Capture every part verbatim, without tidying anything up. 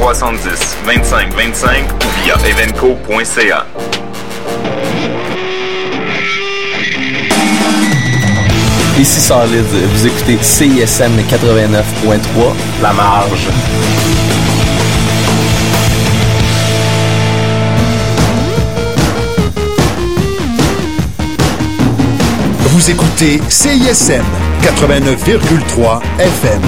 trois un zéro, deux cinq deux cinq ou via evenco point c a. Ici Solid, vous écoutez C I S M quatre-vingt-neuf point trois, La Marge. Vous écoutez C I S M quatre-vingt-neuf virgule trois F M.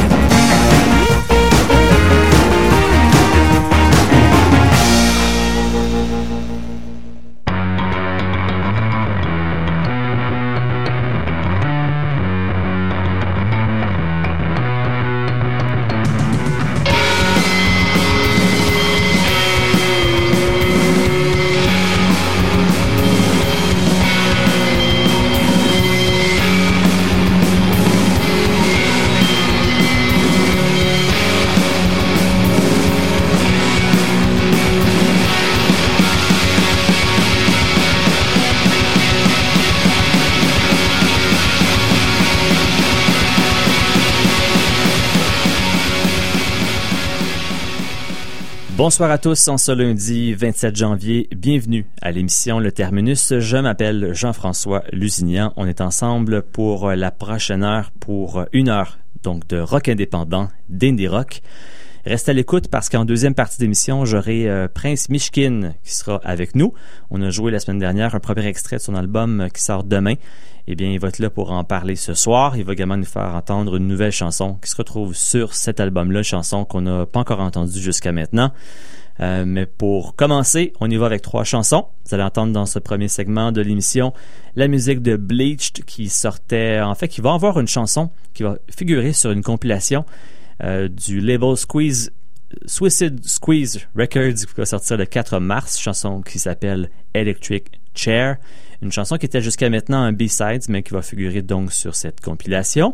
Bonsoir à tous, en ce lundi vingt-sept janvier, bienvenue à l'émission Le Terminus. Je m'appelle Jean-François Lusignan. On est ensemble pour la prochaine heure, pour une heure donc de rock indépendant, d'indie rock. Reste à l'écoute parce qu'en deuxième partie d'émission, j'aurai euh, Prince Mishkin qui sera avec nous. On a joué la semaine dernière un premier extrait de son album qui sort demain. Eh bien, il va être là pour en parler ce soir. Il va également nous faire entendre une nouvelle chanson qui se retrouve sur cet album-là, chanson qu'on n'a pas encore entendue jusqu'à maintenant. Euh, mais pour commencer, on y va avec trois chansons. Vous allez entendre dans ce premier segment de l'émission la musique de Bleached qui sortait... En fait, qui va avoir une chanson qui va figurer sur une compilation euh, du label Squeeze... Suicide Squeeze Records qui va sortir le quatre mars, chanson qui s'appelle Electric Chair, une chanson qui était jusqu'à maintenant un B-side mais qui va figurer donc sur cette compilation.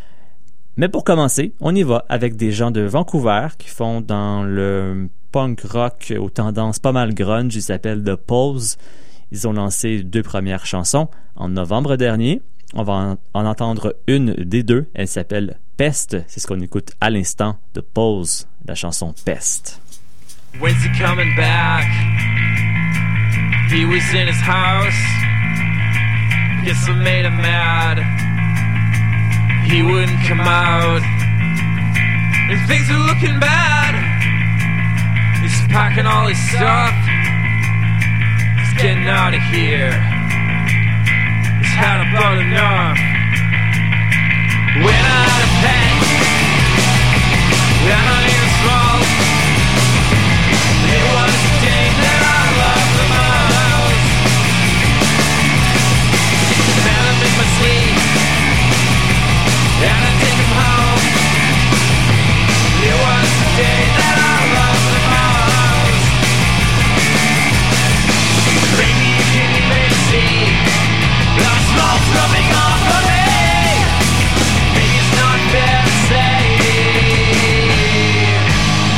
Mais pour commencer, on y va avec des gens de Vancouver qui font dans le punk rock aux tendances pas mal grunge. Ils s'appellent The Pulse. Ils ont lancé deux premières chansons en novembre dernier. On va en, en entendre une des deux. Elle s'appelle Pest. C'est ce qu'on écoute à l'instant de Pulse, la chanson Pest. When's he coming back? He was in his house. Guess I made him mad. He wouldn't come out. And things are looking bad. He's packing all his stuff. He's getting out of here. He's had about enough. Went out of pet. Down on his fault. It was the day that I loved the most. Found him in my sleep. And I take him home. It was the day that I loved the most. Maybe you didn't even see the smoke coming off of me. Maybe it's not fair to say.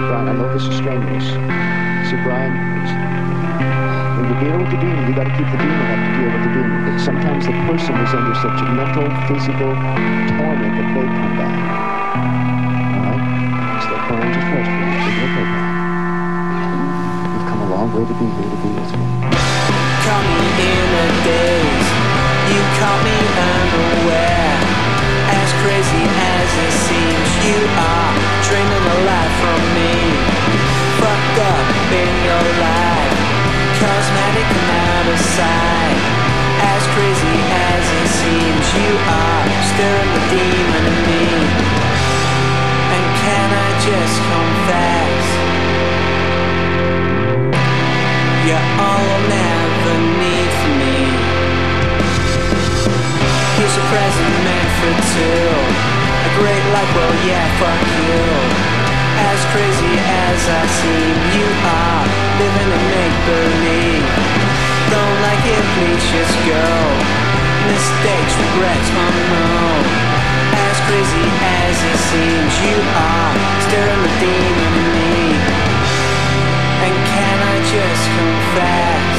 Brian, I know this is strenuous. I said, Brian, when you're dealing with the demon, you got to keep the demon up to deal with the demon. But sometimes the person is under such mental, physical torment that they come back. All right? So that Brian just rest for you. You'll go back. You've come a long way to be here to be with me. Caught me in a daze. You caught me unaware. As crazy as it seems, you are dreaming a life from me. Fucked up in your life, cosmetic and out of sight. As crazy as it seems, you are stirring the demon in me. And can I just confess, you're all I'll never need from me. Here's a present meant for two. A great life, well yeah, fuck you. As crazy as I seem, you are living in make-believe. Don't like it, please just go. Mistakes, regrets, unknown. As crazy as it seems, you are stirring the demon in me. And can I just confess,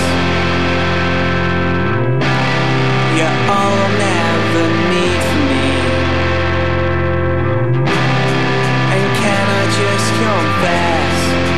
you're all I'll never need from me. And can I just confess,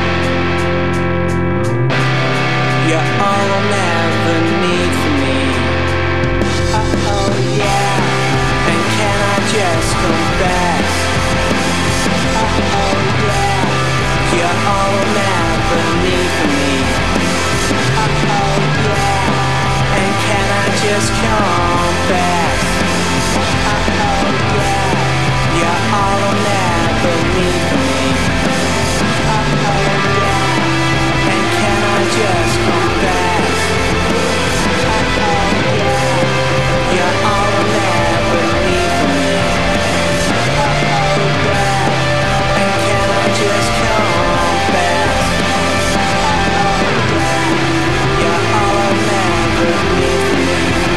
you're all I'll never need from me. Uh-oh, yeah. And can I just confess, uh-oh, yeah. You're all I'll never need from me. Uh-oh, yeah. And can I just confess, uh-oh, yeah. You're all I'll never need from me. Uh-oh, yeah. And can I just confess, uh-oh, yeah. You're all I'll never need from me. Uh-oh, yeah. And can I just confess, uh-oh, yeah. You're all I'll never need from me.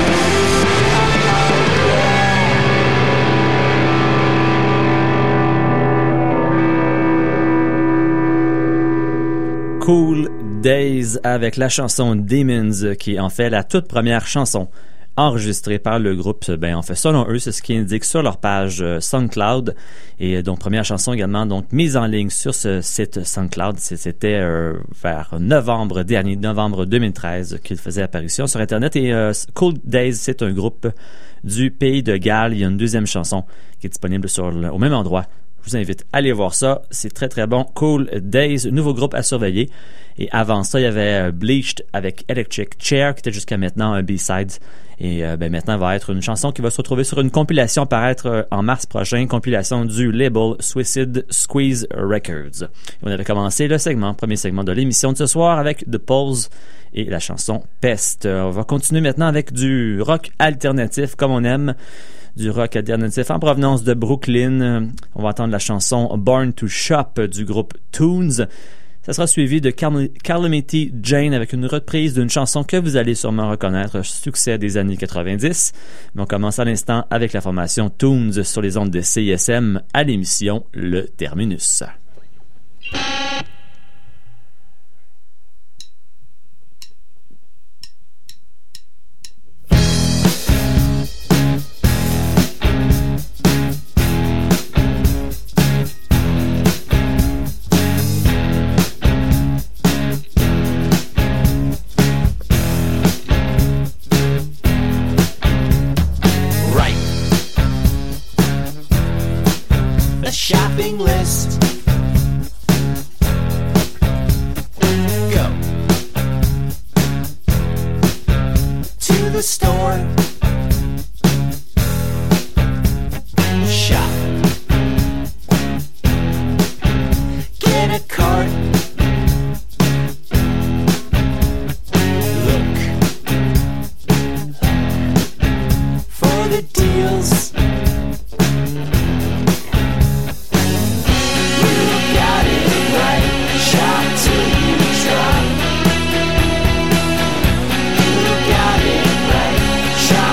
Cool Days avec la chanson Demons, qui est en fait la toute première chanson enregistrée par le groupe. Ben, en fait, selon eux, c'est ce qui indique sur leur page euh, SoundCloud. Et donc, première chanson également donc mise en ligne sur ce site SoundCloud. C'était euh, vers novembre dernier, novembre deux mille treize, qu'il faisait apparition sur Internet. Et euh, Cool Days, c'est un groupe du pays de Galles. Il y a une deuxième chanson qui est disponible sur le, au même endroit. Je vous invite à aller voir ça. C'est très, très bon. Cool Days, nouveau groupe à surveiller. Et avant ça, il y avait Bleached avec Electric Chair, qui était jusqu'à maintenant un B-side. Et euh, ben maintenant, va être une chanson qui va se retrouver sur une compilation paraître euh, en mars prochain, compilation du label Suicide Squeeze Records. Et on avait commencé le segment, premier segment de l'émission de ce soir avec The Pulse et la chanson Pest. Euh, on va continuer maintenant avec du rock alternatif, comme on aime. Du rock alternatif en provenance de Brooklyn. On va entendre la chanson Born to Shop du groupe Toons. Ça sera suivi de Cal- Calamity Jane avec une reprise d'une chanson que vous allez sûrement reconnaître, succès des années quatre-vingt-dix. Mais on commence à l'instant avec la formation Toons sur les ondes de C I S M à l'émission Le Terminus. Shopping list. Go to the store. Shop. Get a cart. Look for the deals. Shop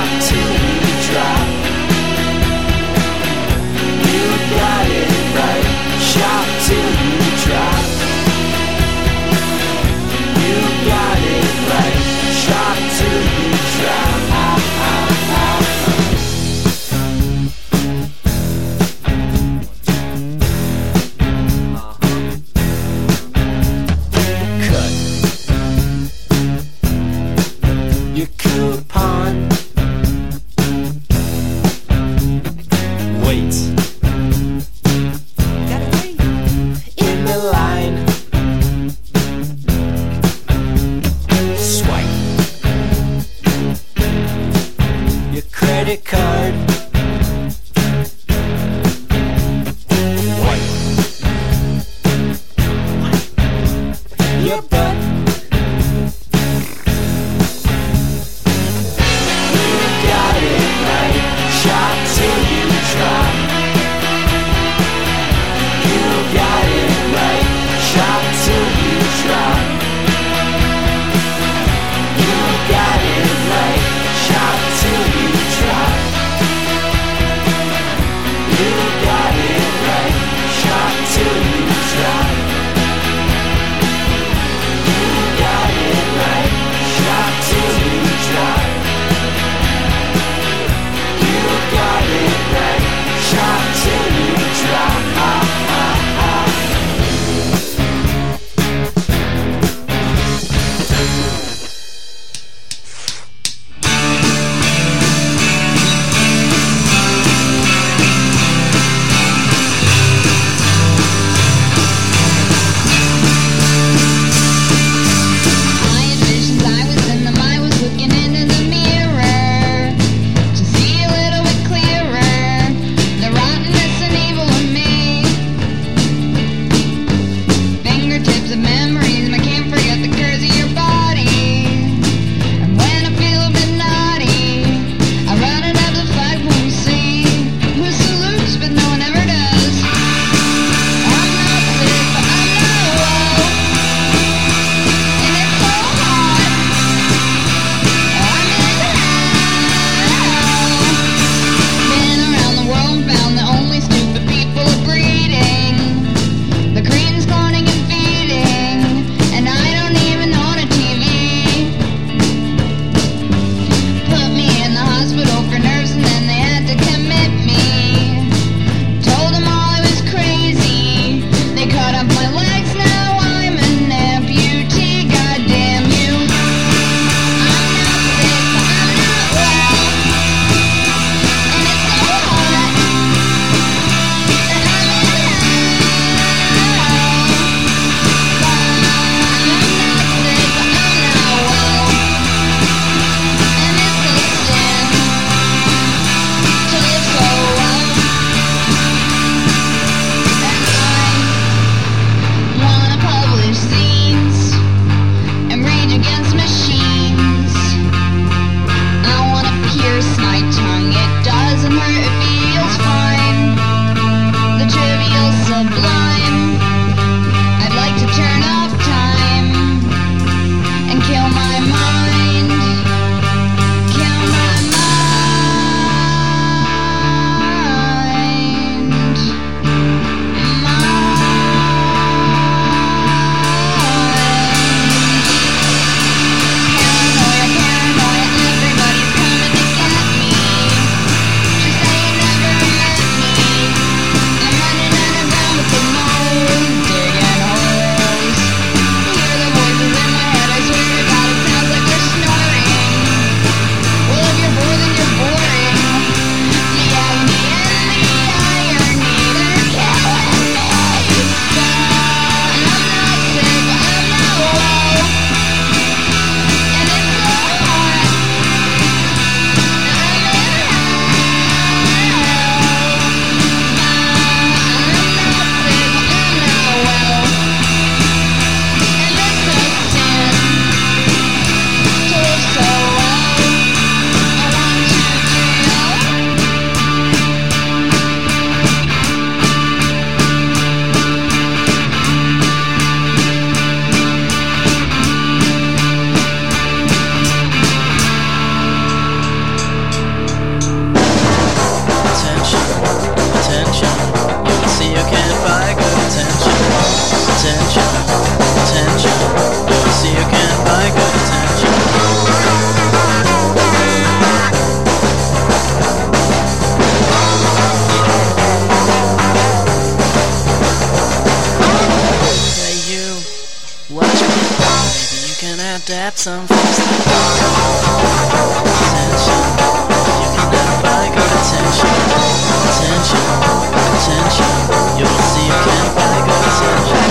Watch me, maybe you can adapt some freestyle. Attention, you can never buy good attention. Attention, attention, you'll see you can't buy good attention.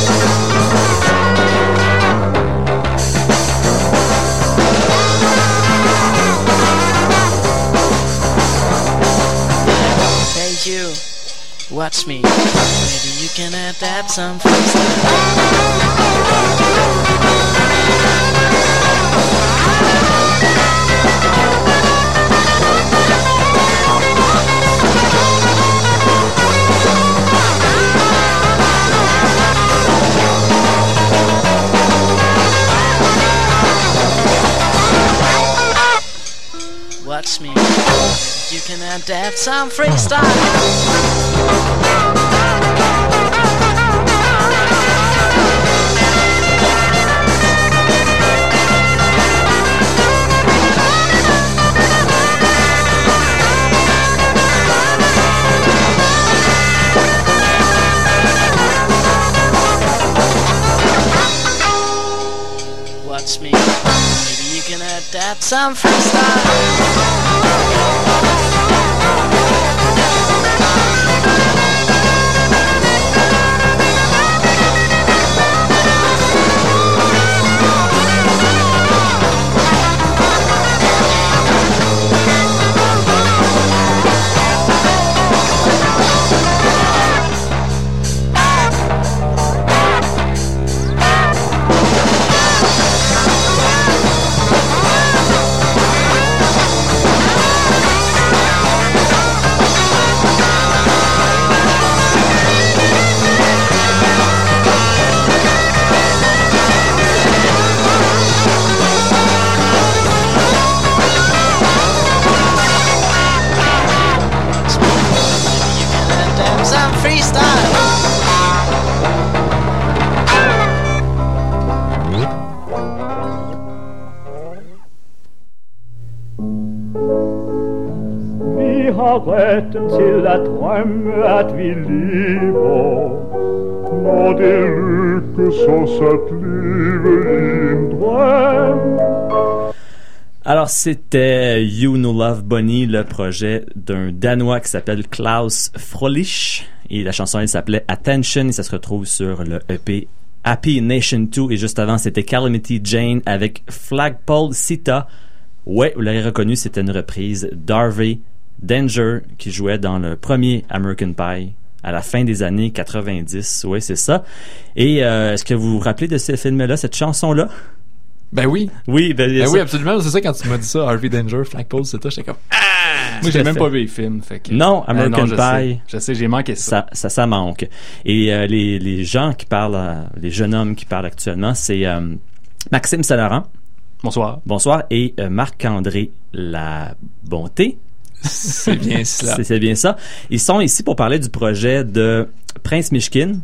Hey you, watch me, maybe you can adapt some freestyle. Watch me, you can adapt some freestyle. Watch me, maybe you can adapt some freestyle. Rätten till att drömma att vi lever när det lyckas oss att leva i en dröm. Alors, c'était You No Love Bunny, le projet d'un Danois qui s'appelle Klaus Fröhlich. Et la chanson, elle s'appelait Attention et ça se retrouve sur le E P Happy Nation deux. Et juste avant, c'était Calamity Jane avec Flagpole Sita. Ouais, vous l'avez reconnu, c'était une reprise d'Harvey Danger qui jouait dans le premier American Pie à la fin des années quatre-vingt-dix. Oui, c'est ça. Et euh, est-ce que vous vous rappelez de ce film-là, cette chanson-là? Ben oui. Oui, ben, ben ça... oui, absolument. C'est ça, quand tu m'as dit ça, Harvey Danger, Flagpole, c'est ça, j'étais comme ah! Moi, j'ai même pas vu le film. Fait que... Non, American euh, non, je Pie. Sais. Je sais, j'ai manqué ça. Ça, ça, ça manque. Et euh, les, les gens qui parlent, euh, les jeunes hommes qui parlent actuellement, c'est euh, Maxime Saint-Laurent. Bonsoir. Bonsoir. Et euh, Marc-André La Bonté. C'est bien cela. c'est, c'est bien ça. Ils sont ici pour parler du projet de Prince Mishkin.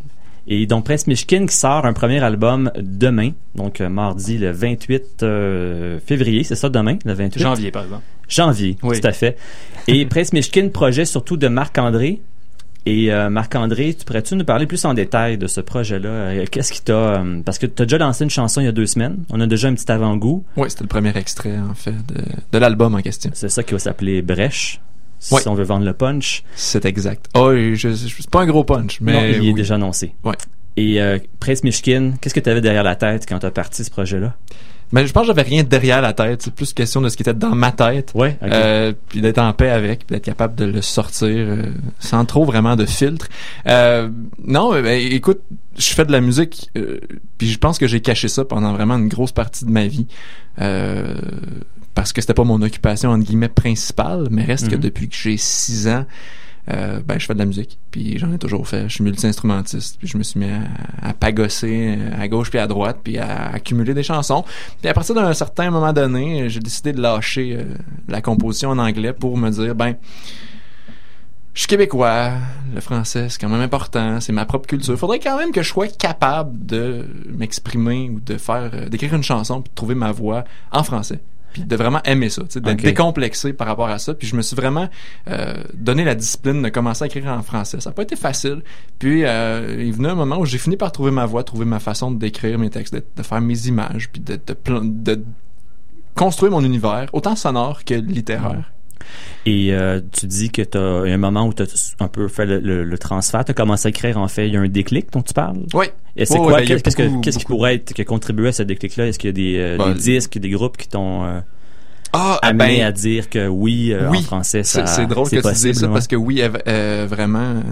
Et donc, Prince Mishkin qui sort un premier album demain, donc euh, mardi le vingt-huit euh, février, c'est ça demain, le vingt-huit? Janvier, par exemple. Janvier, oui. Tout à fait. Et Prince Mishkin, projet surtout de Marc-André. Et euh, Marc-André, tu pourrais-tu nous parler plus en détail de ce projet-là? Euh, qu'est-ce qui t'a... Euh, parce que tu as déjà lancé une chanson il y a deux semaines. On a déjà un petit avant-goût. Oui, c'était le premier extrait, en fait, de, de l'album en question. C'est ça qui va s'appeler Brèche, si oui. on veut vendre le punch. C'est exact. Oh, je, je, c'est pas un gros punch, mais... Non, il est oui. déjà annoncé. Oui. Et euh, Prince Mishkin, qu'est-ce que tu avais derrière la tête quand tu as parti ce projet-là? Ben, je pense que j'avais rien derrière la tête. C'est plus question de ce qui était dans ma tête. Ouais, okay. euh, puis d'être en paix avec, puis d'être capable de le sortir euh, sans trop vraiment de filtre. Euh, non, ben, écoute, je fais de la musique, euh, puis je pense que j'ai caché ça pendant vraiment une grosse partie de ma vie. Euh, parce que c'était pas mon occupation, entre guillemets, principale, mais reste mm-hmm. que depuis que j'ai six ans, Euh, ben je fais de la musique, puis j'en ai toujours fait. Je suis multi-instrumentiste, puis je me suis mis à, à pagosser à gauche puis à droite, puis à accumuler des chansons. Puis à partir d'un certain moment donné, j'ai décidé de lâcher euh, la composition en anglais pour me dire, ben, je suis québécois, le français c'est quand même important, c'est ma propre culture. Faudrait quand même que je sois capable de m'exprimer ou de faire, euh, d'écrire une chanson puis de trouver ma voix en français. puis de vraiment aimer ça, tu sais, d'être Okay. décomplexé par rapport à ça. Puis je me suis vraiment euh, donné la discipline de commencer à écrire en français. Ça n'a pas été facile. Puis euh, il venait un moment où j'ai fini par trouver ma voix, trouver ma façon d'écrire mes textes, de, de faire mes images, puis de, de, plan- de construire mon univers, autant sonore que littéraire. Et euh, tu dis que tu as un moment où tu as un peu fait le, le, le transfert, tu as commencé à écrire, en fait, il y a un déclic dont tu parles? Oui. Et c'est Oui, quoi, oui, ben, il y a qu'est-ce, beaucoup, que, qu'est-ce qui beaucoup. pourrait être, qui a contribué à ce déclic-là? Est-ce qu'il y a des, euh, Ben, des disques, des groupes qui t'ont euh, Ah, amené ben, à dire que oui, euh, oui, en français, ça, c'est, c'est drôle c'est que possible, tu dises ça ouais. parce que oui, euh, euh, vraiment, euh,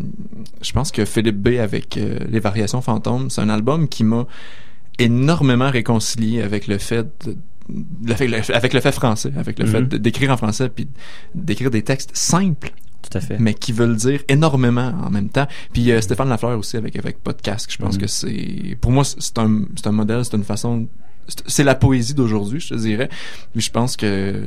je pense que Philippe B avec euh, Les Variations Fantômes, c'est un album qui m'a énormément réconcilié avec le fait de, avec, le, avec le fait français, avec le Mm-hmm. fait de, d'écrire en français puis d'écrire des textes simples. Tout à fait. Mais qui veulent dire énormément en même temps. Puis euh, Stéphane Lafleur aussi avec avec Podcast, je pense Mm-hmm. que c'est pour moi c'est un c'est un modèle, c'est une façon c'est, c'est la poésie d'aujourd'hui, je te dirais. Puis je pense que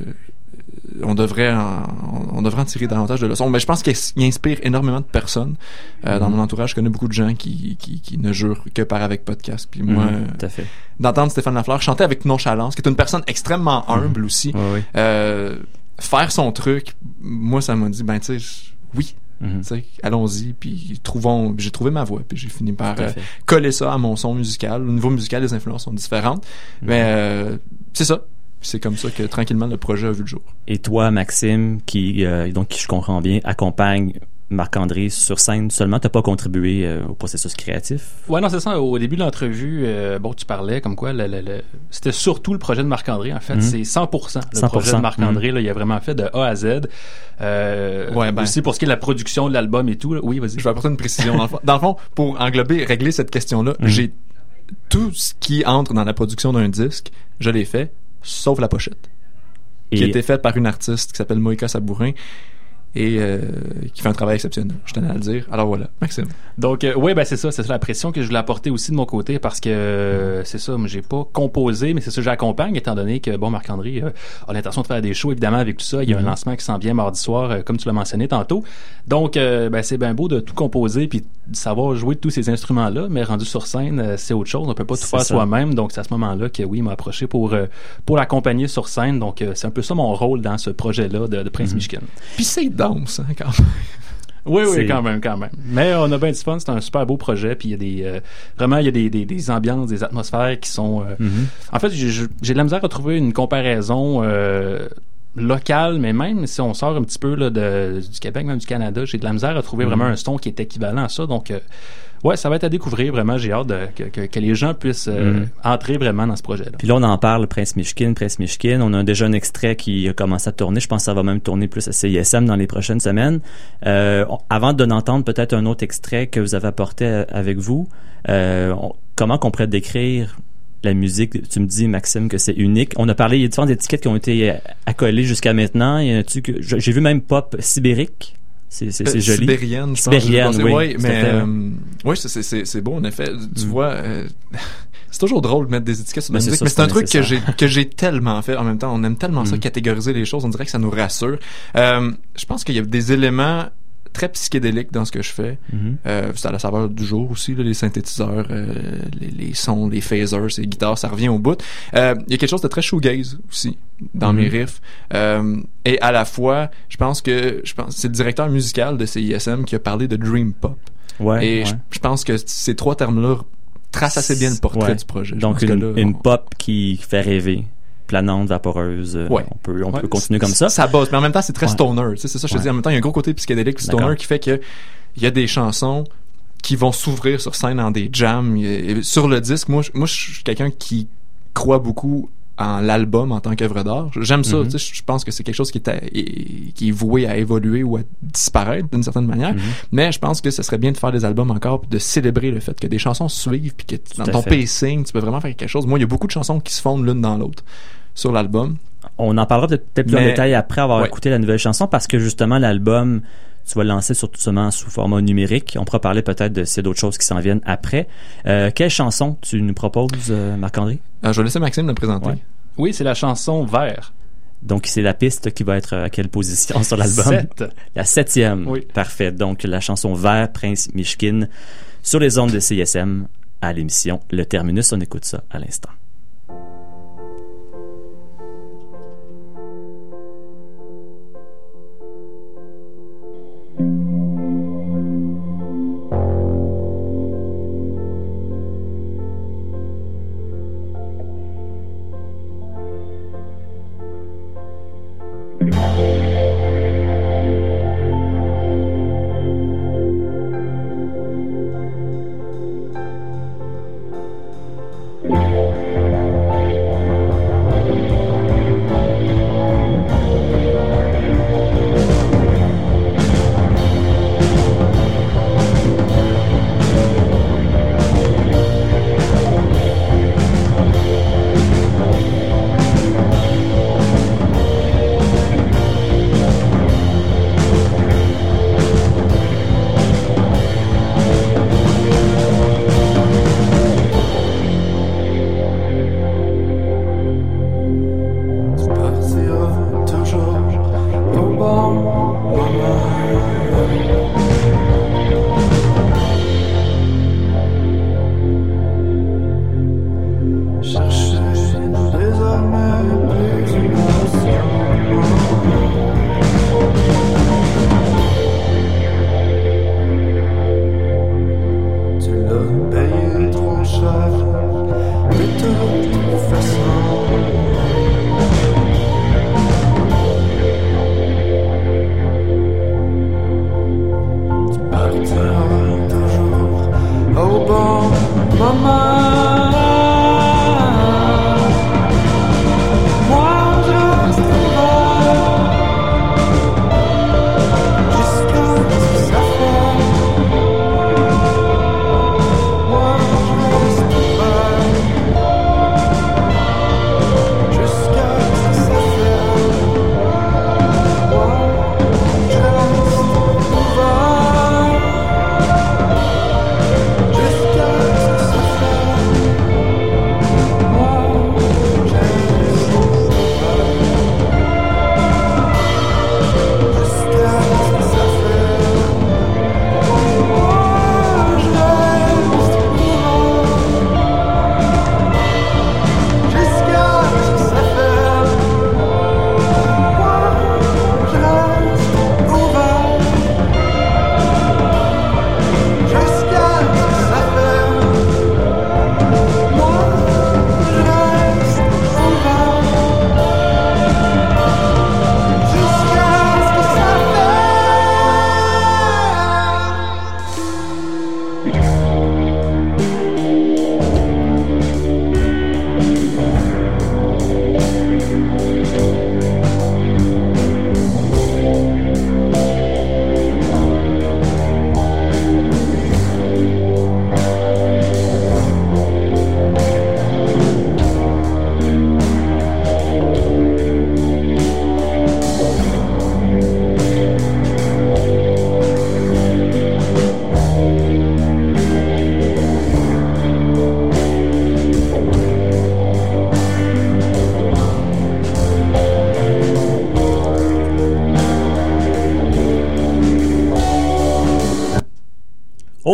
on devrait en, on devrait en tirer davantage de leçons. Mais je pense qu'il inspire énormément de personnes. Euh, Mm-hmm. Dans mon entourage, je connais beaucoup de gens qui qui, qui ne jurent que par avec Podcast. Puis moi, Mm-hmm. Tout à fait. d'entendre Stéphane Lafleur chanter avec nonchalance, qui est une personne extrêmement humble aussi. Ouais, ouais. Euh, faire son truc, moi ça m'a dit ben tu sais oui, Mhm. tu sais allons-y puis trouvons j'ai trouvé ma voix puis j'ai fini par Tout à euh, fait. coller ça à mon son musical. Au niveau musical, les influences sont différentes, Mhm. mais euh, c'est ça. C'est comme ça que tranquillement le projet a vu le jour. Et toi, Maxime, qui, euh, donc, qui, je comprends bien, accompagne Marc-André sur scène seulement, t'as pas contribué euh, au processus créatif? Ouais, non, c'est ça. Au début de l'entrevue, euh, bon, tu parlais comme quoi le, le, le- c'était surtout le projet de Marc-André. En fait, Mhm. c'est cent pour cent le cent pour cent. projet de Marc-André. Là, il a vraiment fait de A à Z. Euh, Ouais, ben- aussi pour ce qui est de la production de l'album et tout. Là. Oui, vas-y. Je vais apporter une précision. Dans le fond, dans le fond, pour englober, régler cette question-là, Mhm. j'ai tout ce qui entre dans la production d'un disque, je l'ai fait, sauf la pochette, qui a Et été faite par une artiste qui s'appelle Moïka Sabourin et euh, qui fait un travail exceptionnel. Je tenais à le dire. Alors voilà, Maxime. Donc, euh, ouais, ben c'est ça, c'est ça la pression que je voulais apporter aussi de mon côté parce que euh, c'est ça, moi j'ai pas composé, mais c'est ça que j'accompagne étant donné que bon Marc-André euh, a l'intention de faire des shows évidemment avec tout ça. Il y a un lancement qui s'en vient mardi soir, euh, comme tu l'as mentionné tantôt. Donc, euh, ben c'est bien beau de tout composer puis de savoir jouer de tous ces instruments-là, mais rendu sur scène, euh, c'est autre chose. On peut pas tout C'est faire ça. soi-même. Donc, c'est à ce moment-là que oui, il m'a approché pour euh, pour l'accompagner sur scène. Donc, euh, c'est un peu ça mon rôle dans ce projet-là de, de Prince Mhm. Michigan. Puis c'est danse, hein, quand même. Oui, oui, C'est- quand même, quand même. Mais on a bien du fun, c'est un super beau projet, puis il y a des euh, vraiment il y a des, des, des ambiances, des atmosphères qui sont. euh, Mhm. En fait, j'ai, j'ai de la misère à trouver une comparaison euh, locale, mais même si on sort un petit peu là, de, du Québec, même du Canada, j'ai de la misère à trouver vraiment un son qui est équivalent à ça. Donc, euh, ouais, ça va être à découvrir. Vraiment, j'ai hâte de, que, que, que les gens puissent euh, Mhm. entrer vraiment dans ce projet-là. Puis là, on en parle, Prince Michigan, Prince Michigan. On a déjà un extrait qui a commencé à tourner. Je pense que ça va même tourner plus à C I S M dans les prochaines semaines. Euh, on- avant de n'entendre peut-être un autre extrait que vous avez apporté euh, avec vous, euh, on- comment qu'on pourrait décrire la musique? Tu me dis, Maxime, que c'est unique. On a parlé, il y a différentes étiquettes qui ont été euh, accolées jusqu'à maintenant. Il y en a-tu que, je- j'ai vu même pop sibérique. C'est, c'est, c'est Euh, joli. Sibérienne, je Sibérienne, pense. oui, Ouais, tout à mais fait, ouais. euh, ouais, c'est, c'est, c'est, c'est beau en effet. Tu Mm. vois, euh, c'est toujours drôle de mettre des étiquettes sur la Mais c'est musique, ça, mais c'est c'est un truc que j'ai nécessaire. que j'ai tellement fait. En même temps, on aime tellement ça Mm. catégoriser les choses. On dirait que ça nous rassure. Euh, je pense qu'il y a des éléments très psychédéliques dans ce que je fais. Mhm. Euh, c'est à la saveur du jour aussi, là, les synthétiseurs, euh, les, les sons, les phasers, les guitares, ça revient au bout. Euh, il y a quelque chose de très shoegaze aussi dans Mhm. mes riffs. Euh, et à la fois, je pense que je pense c'est le directeur musical de C I S M qui a parlé de dream pop. Ouais, et ouais. je, je pense que ces trois termes-là tracent assez bien le portrait Ouais. du projet. Je Donc, pense que une, là, une on- pop qui fait rêver. Planante, vaporeuse. euh, Ouais. On peut, on Ouais. peut continuer comme ça. Ça bosse, mais en même temps, c'est très Ouais. stoner. Tu sais, c'est ça, je te Ouais. dis. En même temps, il y a un gros côté psychédélique puis stoner D'accord. qui fait que il y a des chansons qui vont s'ouvrir sur scène dans des jams. Et- et sur le disque, moi, je- moi, je suis quelqu'un qui croit beaucoup en l'album en tant qu'œuvre d'art. J'aime ça. Mhm. Tu sais, je pense que c'est quelque chose qui est, à- et- qui est voué à évoluer ou à disparaître d'une certaine manière. Mhm. Mais je pense que ce serait bien de faire des albums encore puis de célébrer le fait que des chansons suivent puis que t- dans à ton fait. pacing, tu peux vraiment faire quelque chose. Moi, il y a beaucoup de chansons qui se fondent l'une dans l'autre sur l'album. On en parlera peut-être peut-être plus en Mais- détail après avoir Ouais. écouté la nouvelle chanson parce que justement l'album, tu vas le lancer surtout seulement sous format numérique. On pourra parler peut-être de s'il y a d'autres choses qui s'en viennent après. Euh, quelle chanson tu nous proposes, euh, Marc-André? Euh, je vais laisser Maxime le présenter. Ouais. Oui, c'est la chanson Vert. Donc c'est la piste qui va être à quelle position sur l'album? Sept. La septième. Oui. Parfait. Donc la chanson Vert, Prince Michigan, sur les ondes de C I S M à l'émission Le Terminus. On écoute ça à l'instant. Oh!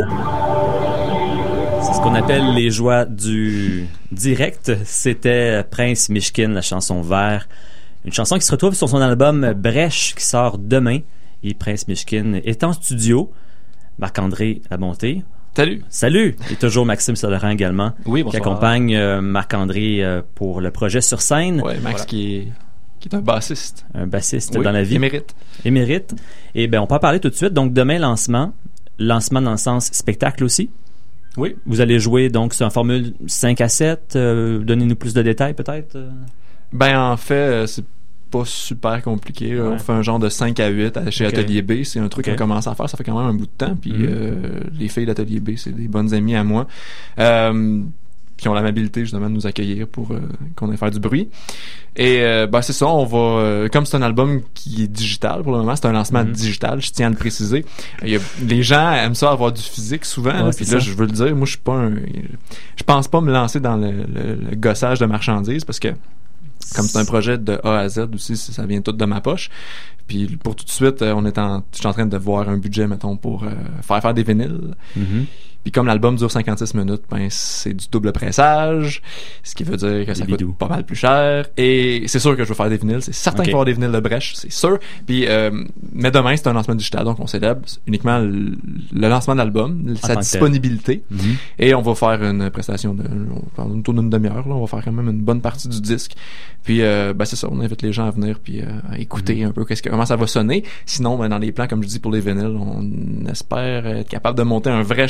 C'est ce qu'on appelle les joies du direct. C'était Prince Mishkin, la chanson Vert. Une chanson qui se retrouve sur son album Brèche, qui sort demain. Et Prince Mishkin est en studio. Marc-André Labonté. Salut. Salut. Et toujours Maxime Solerin également. Oui, bonsoir. Qui accompagne euh, Marc-André euh, pour le projet Sur scène. Ouais, Max Voilà. qui est qui est un bassiste. Un bassiste Oui, dans la vie. émérite. Émérite. Et ben on peut en parler tout de suite. Donc demain, lancement. Lancement dans le sens spectacle aussi. Oui. Vous allez jouer donc sur un formule cinq à sept. Euh, donnez-nous plus de détails peut-être. Euh... Ben en fait, euh, c'est pas super compliqué. Là. Ouais. On fait un genre de cinq à huit à- chez Ok. Atelier B. C'est un truc Ok. qu'on commence à faire. Ça fait quand même un bout de temps. Puis Mhm. euh, les filles d'Atelier B, c'est des bonnes amies à moi. Euh, qui ont l'amabilité justement de nous accueillir pour euh, qu'on aille faire du bruit. Et euh, ben c'est ça, on va euh, comme c'est un album qui est digital pour le moment, c'est un lancement Mhm. digital, je tiens à le préciser. Il y a, les gens aiment ça avoir du physique souvent, Ouais, là, c'est puis là ça. je veux le dire, moi je suis pas un je pense pas me lancer dans le, le, le gossage de marchandises parce que comme c'est un projet de A à Z aussi, ça vient tout de ma poche. Puis pour tout de suite, euh, on est en je suis en train de voir un budget mettons pour euh, faire faire des vinyles. Mhm. Puis comme l'album dure cinquante-six minutes, ben c'est du double pressage, ce qui veut dire que ça Des coûte bidous. pas mal plus cher. Et c'est sûr que je veux faire des vinyles, c'est certain Ok. qu'il va y avoir des vinyles de Brèche, c'est sûr. Puis euh, mais demain c'est un lancement digital, donc on célèbre uniquement le, le lancement de l'album, tant sa que tel. disponibilité. Mhm. Et on va faire une prestation de on va autour d'une demi-heure. Là, on va faire quand même une bonne partie du disque. Puis euh, ben c'est ça, on invite les gens à venir puis euh, à écouter Mhm. un peu qu'est-ce que, comment ça va sonner. Sinon, ben, dans les plans, comme je dis pour les vinyles, on espère être capable de monter un vrai show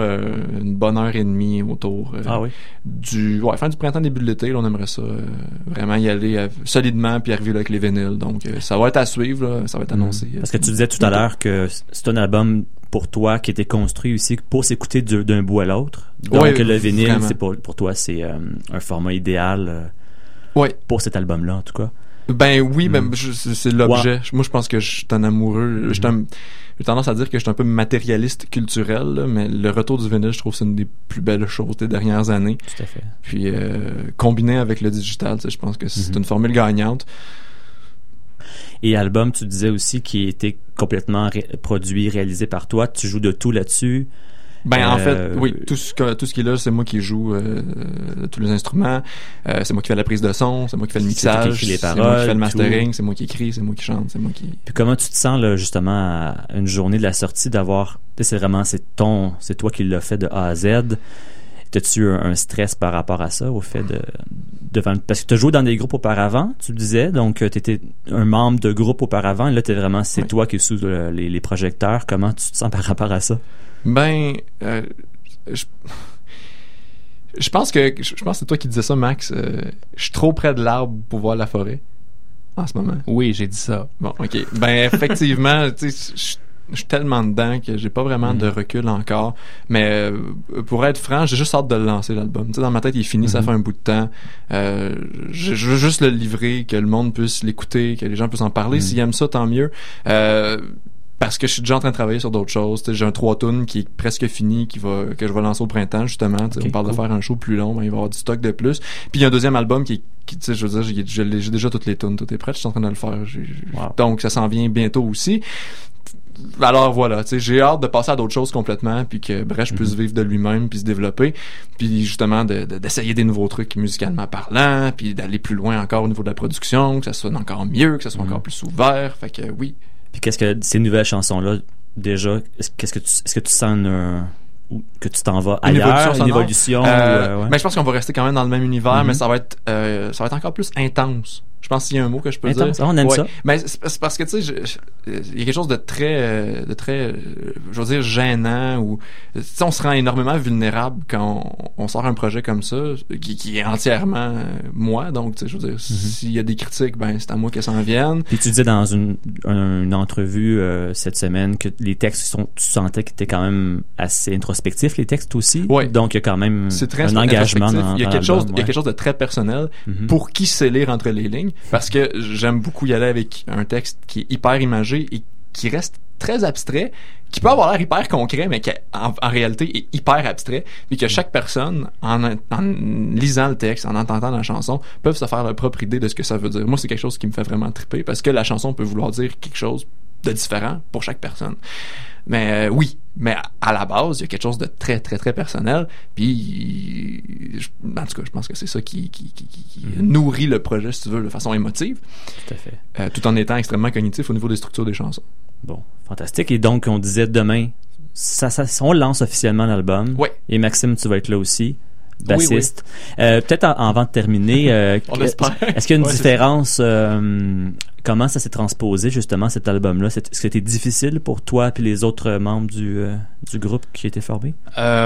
euh, une bonne heure et demie autour euh, ah oui. du ouais, fin du printemps, début de l'été. Là, on aimerait ça euh, vraiment y aller euh, solidement puis arriver là avec les vinyles. Donc, euh, ça va être à suivre, là, ça va être annoncé. Parce que tu disais tout à l'heure que c'est un album pour toi qui était construit aussi pour s'écouter du, d'un bout à l'autre. Donc, ouais, le vinyle, vraiment. c'est pour, pour toi, c'est euh, un format idéal euh, ouais. pour cet album-là, en tout cas. Ben oui, mm. ben, je, c'est l'objet. Ouais. Moi, je pense que je suis un amoureux. Mm-hmm. Un, j'ai tendance à dire que je suis un peu matérialiste culturel, là, mais le retour du vinyle, je trouve que c'est une des plus belles choses des dernières années. Tout à fait. Puis, euh, combiné avec le digital, je pense que c'est mm-hmm. une formule gagnante. Et album, tu disais aussi, qui était complètement ré- produit, réalisé par toi. Tu joues de tout là-dessus. Ben euh, en fait, oui, tout ce que, tout ce qui est là, c'est moi qui joue euh, tous les instruments. Euh, c'est moi qui fais la prise de son, c'est moi qui fais le mixage, c'est, les paroles, c'est moi qui fais le mastering, tout. c'est moi qui écris, c'est moi qui chante, c'est moi qui. Puis comment tu te sens là justement à une journée de la sortie d'avoir, tu sais, c'est vraiment c'est ton, c'est toi qui l'as fait de A à Z. T'as-tu un, un stress par rapport à ça, au fait de, devant, parce que t'as joué dans des groupes auparavant, tu le disais, donc t'étais un membre de groupe auparavant, et là t'es vraiment, c'est oui. toi qui es sous euh, les, les projecteurs. Comment tu te sens par rapport à ça? Ben, euh, je, je pense que, je pense que c'est toi qui disais ça, Max. Euh, je suis trop près de l'arbre pour voir la forêt en ce moment. Oui, j'ai dit ça. Bon, ok. Ben effectivement, tu sais, je je suis tellement dedans que j'ai pas vraiment mmh. de recul encore. Mais euh, pour être franc, j'ai juste hâte de le lancer, l'album. Tu sais, dans ma tête, il est fini, mmh. ça fait un bout de temps. Euh, je, je veux juste le livrer, que le monde puisse l'écouter, que les gens puissent en parler. Mmh. S'ils aiment ça, tant mieux. Euh, parce que je suis déjà en train de travailler sur d'autres choses. Tu sais, j'ai un trois tunes qui est presque fini, qui va que je vais lancer au printemps, justement. Tu sais, okay, on parle cool. de faire un show plus long, ben, il va y avoir du stock de plus. Puis il y a un deuxième album qui, qui tu sais, je veux dire, j'ai, j'ai, j'ai déjà toutes les tunes, tout est prêt, je suis en train de le faire. J'ai, wow. Donc ça s'en vient bientôt aussi. Alors voilà, tu sais, j'ai hâte de passer à d'autres choses complètement, puis que Brèche mm-hmm. puisse vivre de lui-même, puis se développer, puis justement de, de, d'essayer des nouveaux trucs musicalement parlant, puis d'aller plus loin encore au niveau de la production, que ça soit encore mieux, que ça soit mm-hmm. encore plus ouvert, fait que oui. Puis qu'est-ce que ces nouvelles chansons-là, déjà, qu'est-ce que tu, est-ce que tu sens une, que tu t'en vas ailleurs, une évolution, une évolution euh, ou, euh, ouais. Mais je pense qu'on va rester quand même dans le même univers, mm-hmm. mais ça va être, euh, ça va être encore plus intense. Je pense qu'il y a un mot que je peux intense. dire. On aime ouais. ça. Ben, c'est, c'est parce que, tu sais, il y a quelque chose de très, de très, je veux dire, gênant, ou, tu sais, on se rend énormément vulnérable quand on, on sort un projet comme ça, qui, qui est entièrement moi, donc, tu sais, je veux dire, mm-hmm. s'il y a des critiques, ben, c'est à moi qu'elles s'en viennent. Puis tu disais dans une, une entrevue euh, cette semaine que les textes sont, tu sentais qu'ils étaient quand même assez introspectifs, les textes aussi. Ouais. Donc, il y a quand même c'est très un engagement dans, il y a dans quelque chose, ouais. il y a quelque chose de très personnel mm-hmm. pour qui sait lire entre les lignes. Parce que j'aime beaucoup y aller avec un texte qui est hyper imagé et qui reste très abstrait, qui peut avoir l'air hyper concret, mais qui en, en réalité est hyper abstrait, puis que chaque personne, en, en lisant le texte, en entendant la chanson, peuvent se faire leur propre idée de ce que ça veut dire. Moi, c'est quelque chose qui me fait vraiment triper, parce que la chanson peut vouloir dire quelque chose de différent pour chaque personne. Mais euh, oui, mais à la base, il y a quelque chose de très, très, très personnel. Puis, je, en tout cas, je pense que c'est ça qui, qui, qui, qui mm-hmm. nourrit le projet, si tu veux, de façon émotive. Tout à fait. Euh, tout en étant extrêmement cognitif au niveau des structures des chansons. Bon, fantastique. Et donc, on disait demain, ça, ça, on lance officiellement l'album. Oui. Et Maxime, tu vas être là aussi. Bassiste. Oui, oui. Euh, peut-être en, avant de terminer, euh, on espère. Est-ce qu'il y a une ouais, différence euh, comment ça s'est transposé justement cet album-là? Est-ce que c'était difficile pour toi et les autres membres du, euh, du groupe qui étaient formés?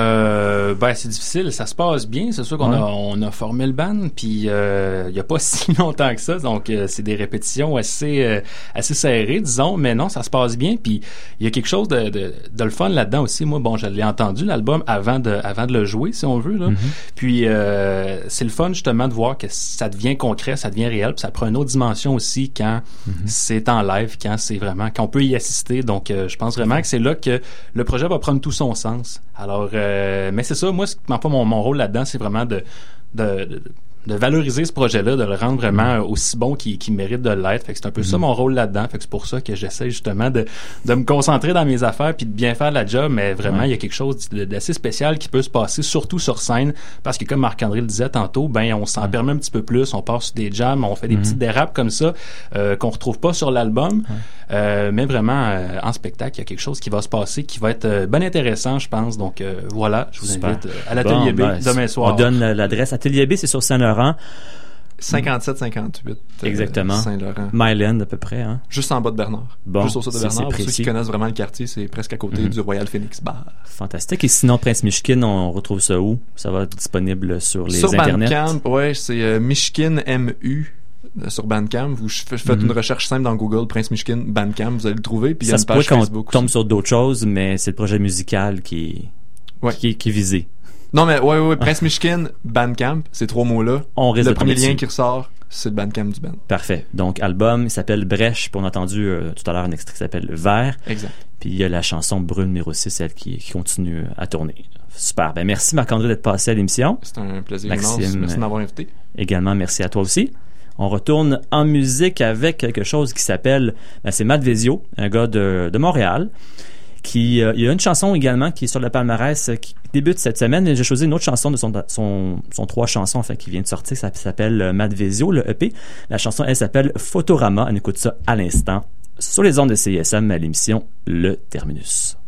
Euh, ben c'est difficile, ça se passe bien. C'est sûr qu'on ouais. a, on a formé le band, puis il euh, y a pas si longtemps que ça, donc euh, c'est des répétitions assez euh, assez serrées, disons, mais non, ça se passe bien. Puis il y a quelque chose de, de, de le fun là-dedans aussi. Moi, bon, je l'ai entendu l'album avant de avant de le jouer, si on veut là. Mm-hmm. Puis euh, c'est le fun justement de voir que ça devient concret, ça devient réel, puis ça prend une autre dimension aussi quand mm-hmm. c'est en live, quand c'est vraiment qu'on peut y assister. Donc euh, je pense vraiment que c'est là que le projet va prendre tout son sens. Alors euh, mais c'est ça, moi enfin, mon mon rôle là-dedans, c'est vraiment de de, de de valoriser ce projet-là, de le rendre vraiment aussi bon qu'il, qu'il mérite de l'être. Fait que c'est un peu mm-hmm. ça mon rôle là-dedans. Fait que c'est pour ça que j'essaie justement de, de me concentrer dans mes affaires puis de bien faire la job, mais vraiment, il ouais. y a quelque chose d'assez spécial qui peut se passer, surtout sur scène, parce que comme Marc-André le disait tantôt, ben on s'en mm-hmm. permet un petit peu plus, on part sur des jams, on fait des mm-hmm. petites dérapes comme ça, euh, qu'on retrouve pas sur l'album, ouais. euh, mais vraiment, euh, en spectacle, il y a quelque chose qui va se passer qui va être euh, bien intéressant, je pense. Donc euh, voilà, je vous Super. invite euh, à l'Atelier bon, B ben, demain soir. On donne l'adresse. Atelier B, c'est sur Saint-Laurent. cinquante-sept cinquante-huit. Euh, Exactement. Saint-Laurent. Myland, à peu près, hein? Juste en bas de Bernard. Bon, Juste au sud de c'est- Bernard. c'est Pour ceux précis. qui connaissent vraiment le quartier, c'est presque à côté Mhm. du Royal Phoenix Bar. Fantastique. Et sinon, Prince Mishkin, on retrouve ça où? Ça va être disponible sur les Sur internets? Bandcamp, ouais, c'est euh, Mishkin M U euh, sur Bandcamp. Vous f- faites Mhm. une recherche simple dans Google, Prince Mishkin, Bandcamp, vous allez le trouver. Puis il y a Ça une se pourrait page qu'on Facebook tombe aussi. sur d'autres choses, mais c'est le projet musical qui, Ouais. qui, qui est visé. Non, mais ouais, ouais, ouais, Prince Mishkin, Bandcamp, ces trois mots-là. On risque Le de premier tomber lien dessus. qui ressort, c'est le Bandcamp du band. Parfait. Donc, album, il s'appelle Brèche, puis on a entendu euh, tout à l'heure un extrait qui s'appelle Vert. Exact. Puis il y a la chanson Brune numéro six, celle qui, qui continue à tourner. Super. Ben, merci Marc-André d'être passé à l'émission. C'est un plaisir Maxime, immense. Merci de euh, m'avoir invité. Également, merci à toi aussi. On retourne en musique avec quelque chose qui s'appelle, ben, c'est Matt Vezio, un gars de, de Montréal. Qui, euh, il y a une chanson également qui est sur le palmarès euh, qui débute cette semaine, mais j'ai choisi une autre chanson de son, son, son trois chansons en fait, qui vient de sortir, ça s'appelle euh, Matt Vezio, le E P. La chanson, elle s'appelle Photorama. On écoute ça à l'instant sur les ondes de C I S M à l'émission Le Terminus.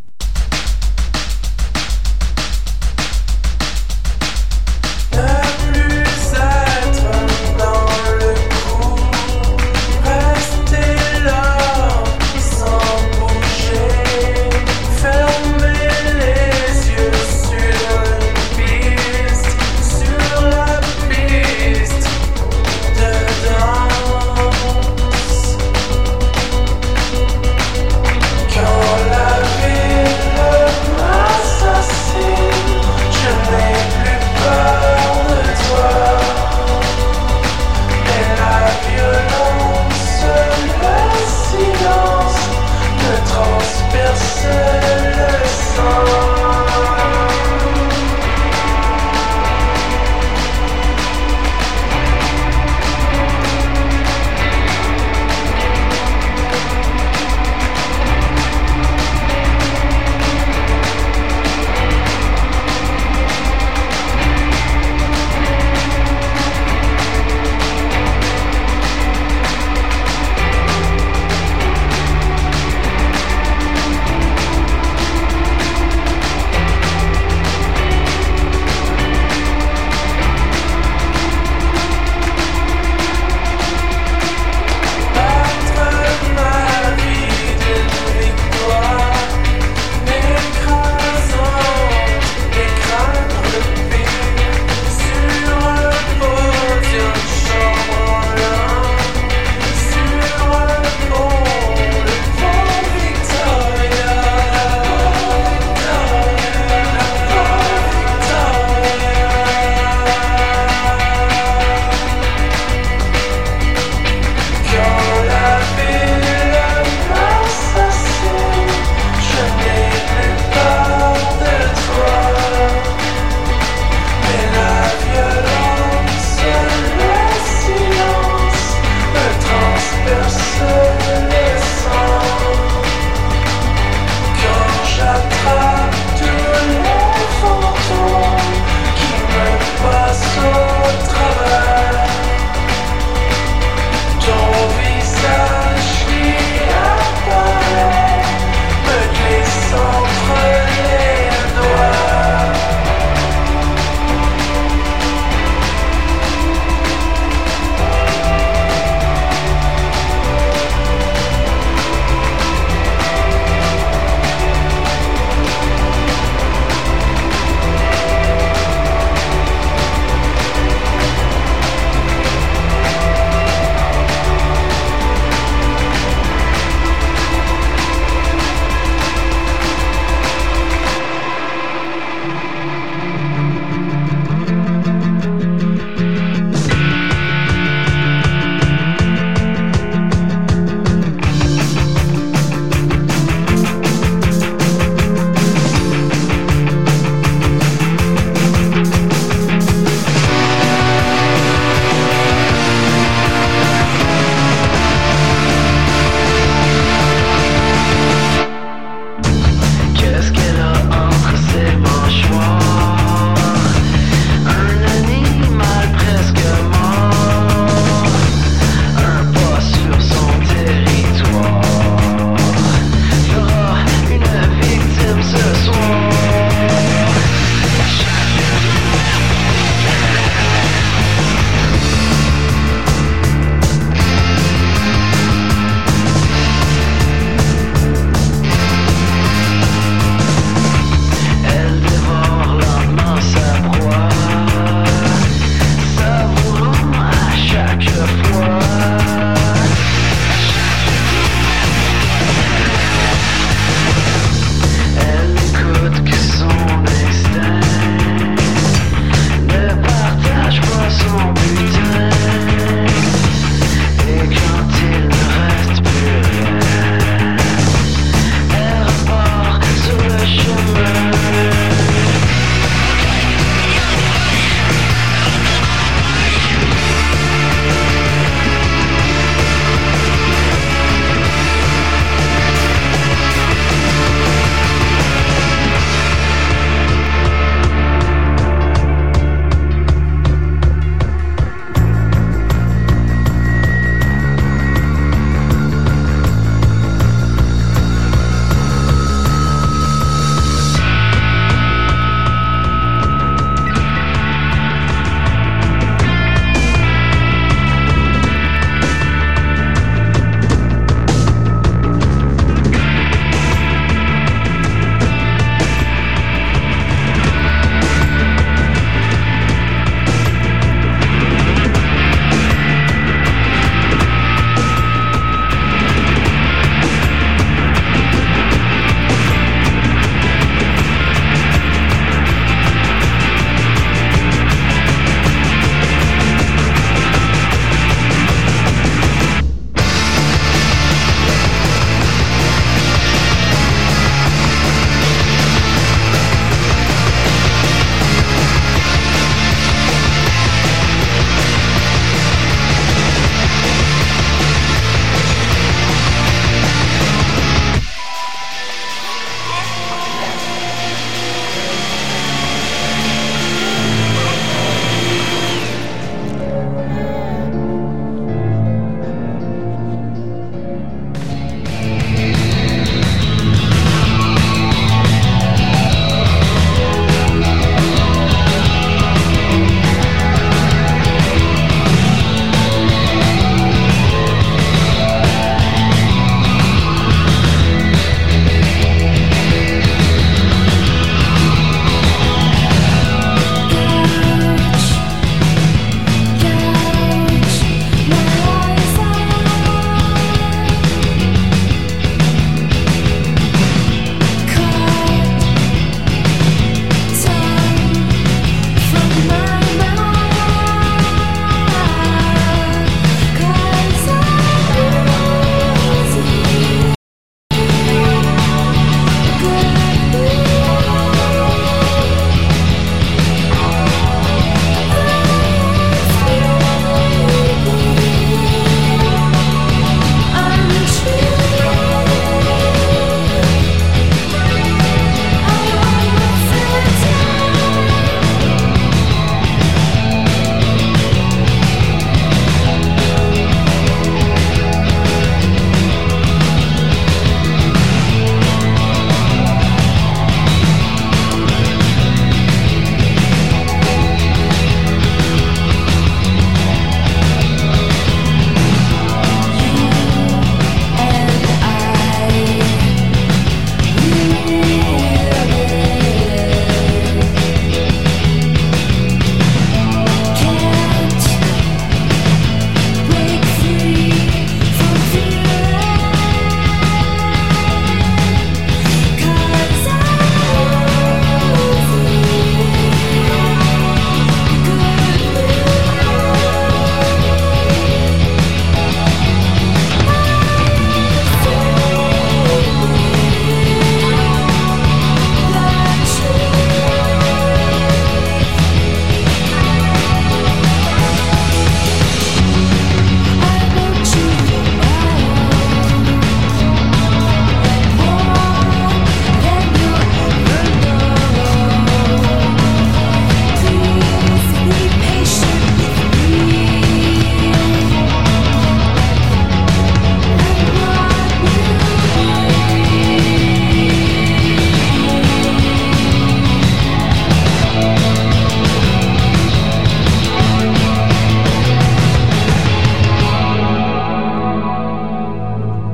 Quand la vie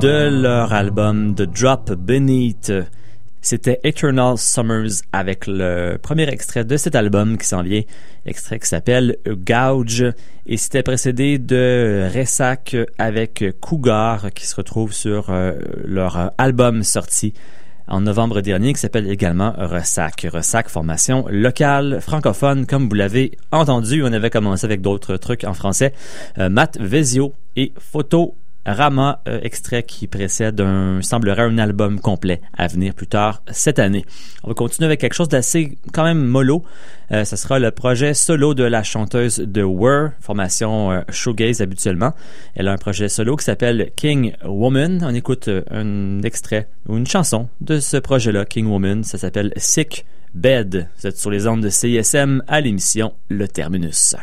de leur album The Drop Beneath. C'était Eternal Summers avec le premier extrait de cet album qui s'en vient, extrait qui s'appelle Gouge, et c'était précédé de Ressac avec Cougar qui se retrouve sur euh, leur album sorti en novembre dernier qui s'appelle également Ressac. Ressac, formation locale, francophone, comme vous l'avez entendu. On avait commencé avec d'autres trucs en français. Euh, Matt Vezio et Photo Rama, euh, extrait qui précède un, semblerait un album complet à venir plus tard cette année. On va continuer avec quelque chose d'assez quand même mollo. Euh, ce sera le projet solo de la chanteuse de Were, formation euh, shoegaze habituellement. Elle a un projet solo qui s'appelle King Woman. On écoute euh, un extrait ou une chanson de ce projet-là, King Woman. Ça s'appelle Sick Bed. Vous êtes sur les ondes de C I S M à l'émission Le Terminus.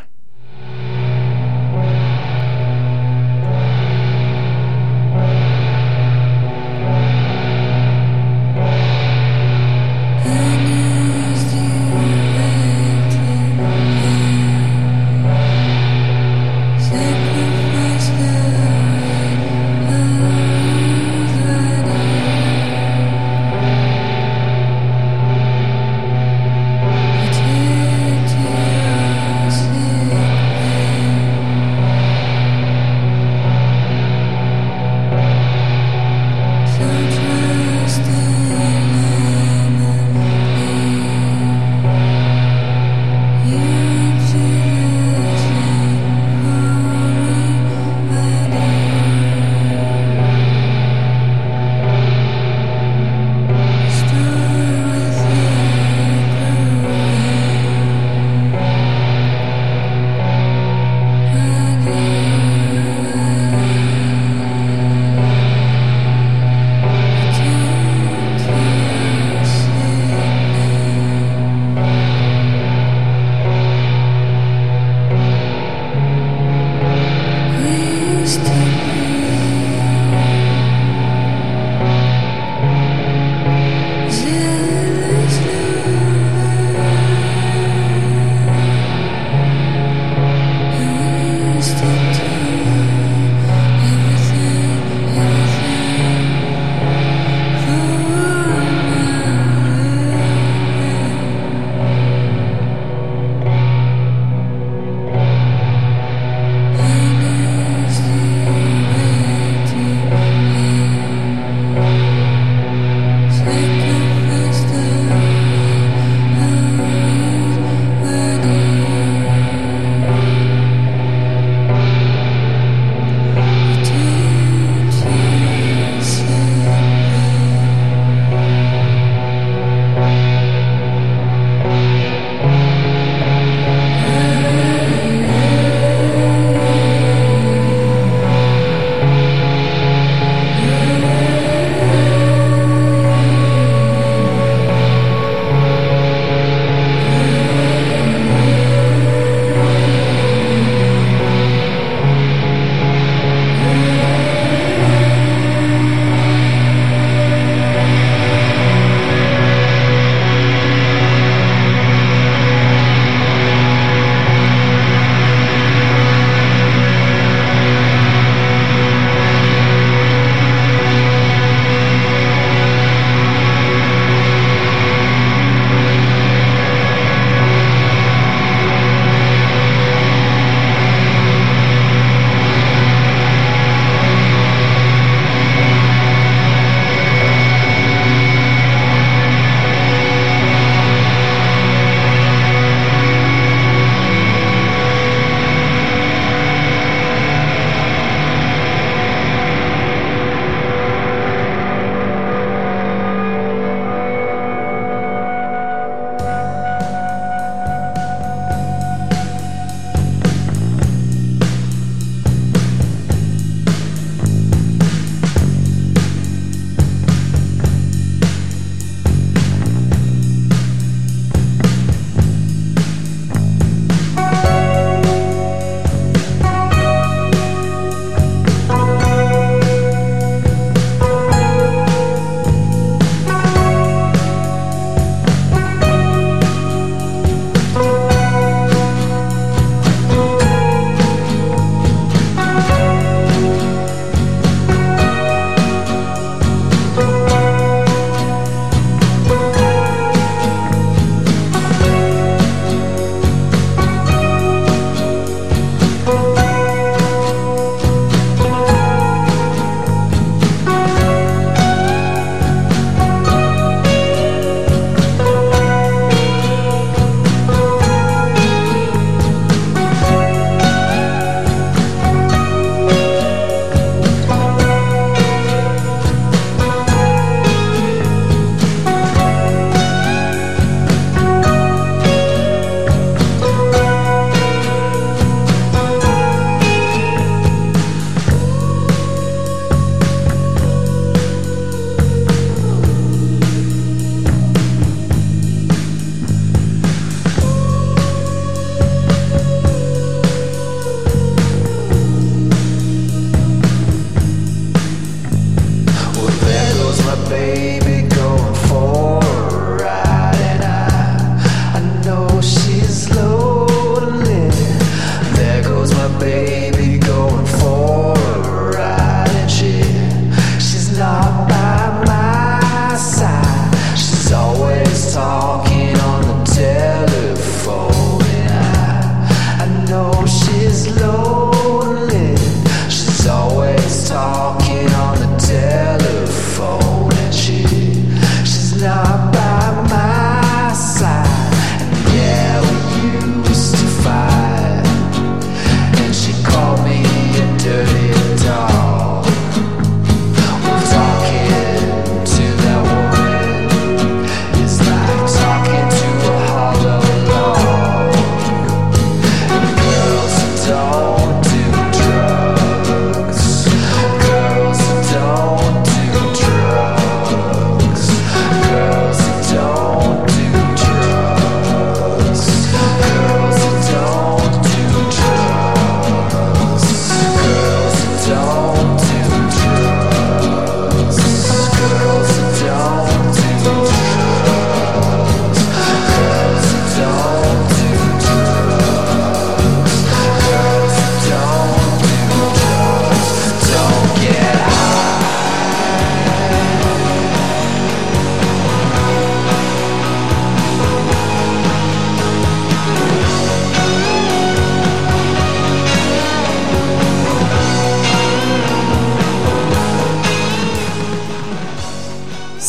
See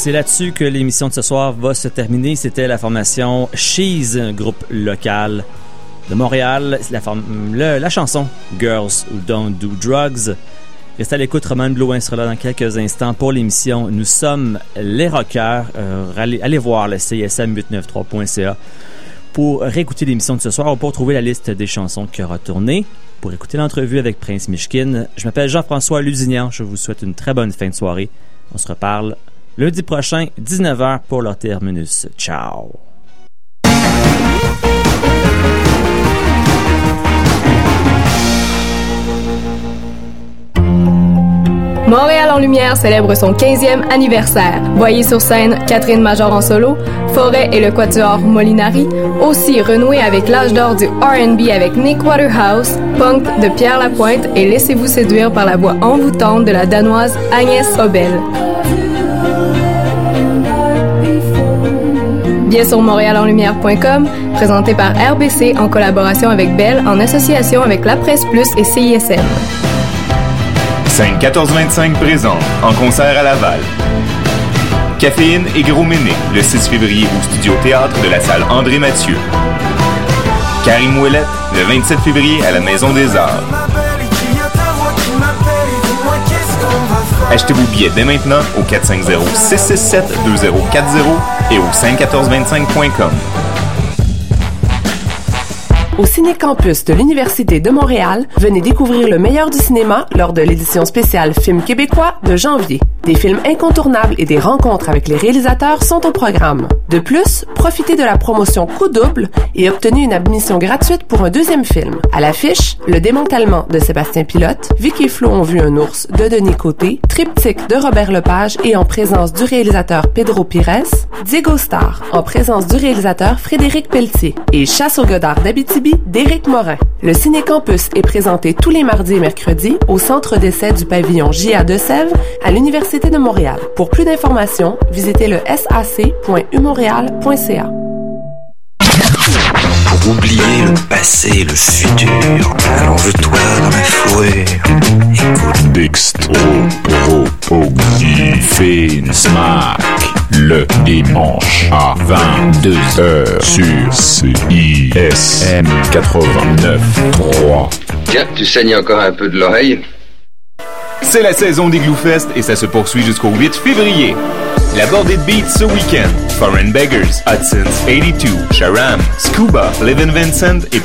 C'est là-dessus que l'émission de ce soir va se terminer. C'était la formation She's, un groupe local de Montréal. La, form- le, la chanson Girls Who Don't Do Drugs. Restez à l'écoute, Roman Blouin sera là dans quelques instants pour l'émission. Nous sommes les rockers. Euh, allez, allez voir le C S M huit cent quatre-vingt-trois point C A pour réécouter l'émission de ce soir ou pour trouver la liste des chansons qui aura tourné. Pour écouter l'entrevue avec Prince Mishkin, je m'appelle Jean-François Lusignan. Je vous souhaite une très bonne fin de soirée. On se reparle lundi prochain, dix-neuf heures pour leur terminus. Ciao! Montréal en Lumière célèbre son quinzième anniversaire. Voyez sur scène Catherine Major en solo, Forêt et le quatuor Molinari, aussi renoué avec l'âge d'or du R and B avec Nick Waterhouse, punk de Pierre Lapointe et laissez-vous séduire par la voix envoûtante de la Danoise Agnès Obel. Billets sur montréal en lumière point com, présenté par R B C en collaboration avec Bell en association avec La Presse Plus et C I S M. cinq quatorze vingt-cinq présente en concert à Laval. Caféine et Gros Méné, le six février au Studio Théâtre de la salle André Mathieu. Karim Ouellette, le vingt-sept février à la Maison des Arts. Achetez vos billets dès maintenant au quatre cinq zéro, six six sept, deux zéro quatre zéro et au cinq quatorze vingt-cinq point com. Au Ciné-Campus de l'Université de Montréal, venez découvrir le meilleur du cinéma lors de l'édition spéciale Films québécois de janvier. Des films incontournables et des rencontres avec les réalisateurs sont au programme. De plus, profitez de la promotion Coup double et obtenez une admission gratuite pour un deuxième film. À l'affiche, Le démantèlement de Sébastien Pilote, Vic et Flo ont vu un ours de Denis Côté, Triptyque de Robert Lepage et en présence du réalisateur Pedro Pires, Diego Star, en présence du réalisateur Frédéric Pelletier et Chasse au Godard d'Abitibi d'Éric Morin. Le Ciné-Campus est présenté tous les mardis et mercredis au centre d'essai du pavillon J A de Sèvres à l'Université de Montréal. Pour plus d'informations, visitez le s a c point u montréal point c a. Pour oublier le passé et le futur, allonge-toi dans la fourrure. Écoute. Dextro, Pro, Poggy, Fin, Smack. Le dimanche à vingt-deux heures sur C I S M quatre-vingt-neuf trois. Tiens, tu saignes encore un peu de l'oreille? C'est la saison des Gloufest et ça se poursuit jusqu'au huit février. La bordée de beats ce week-end. Foreign Beggars, Hudson's eighty-two, Sharam, Scuba, Live in Vincent et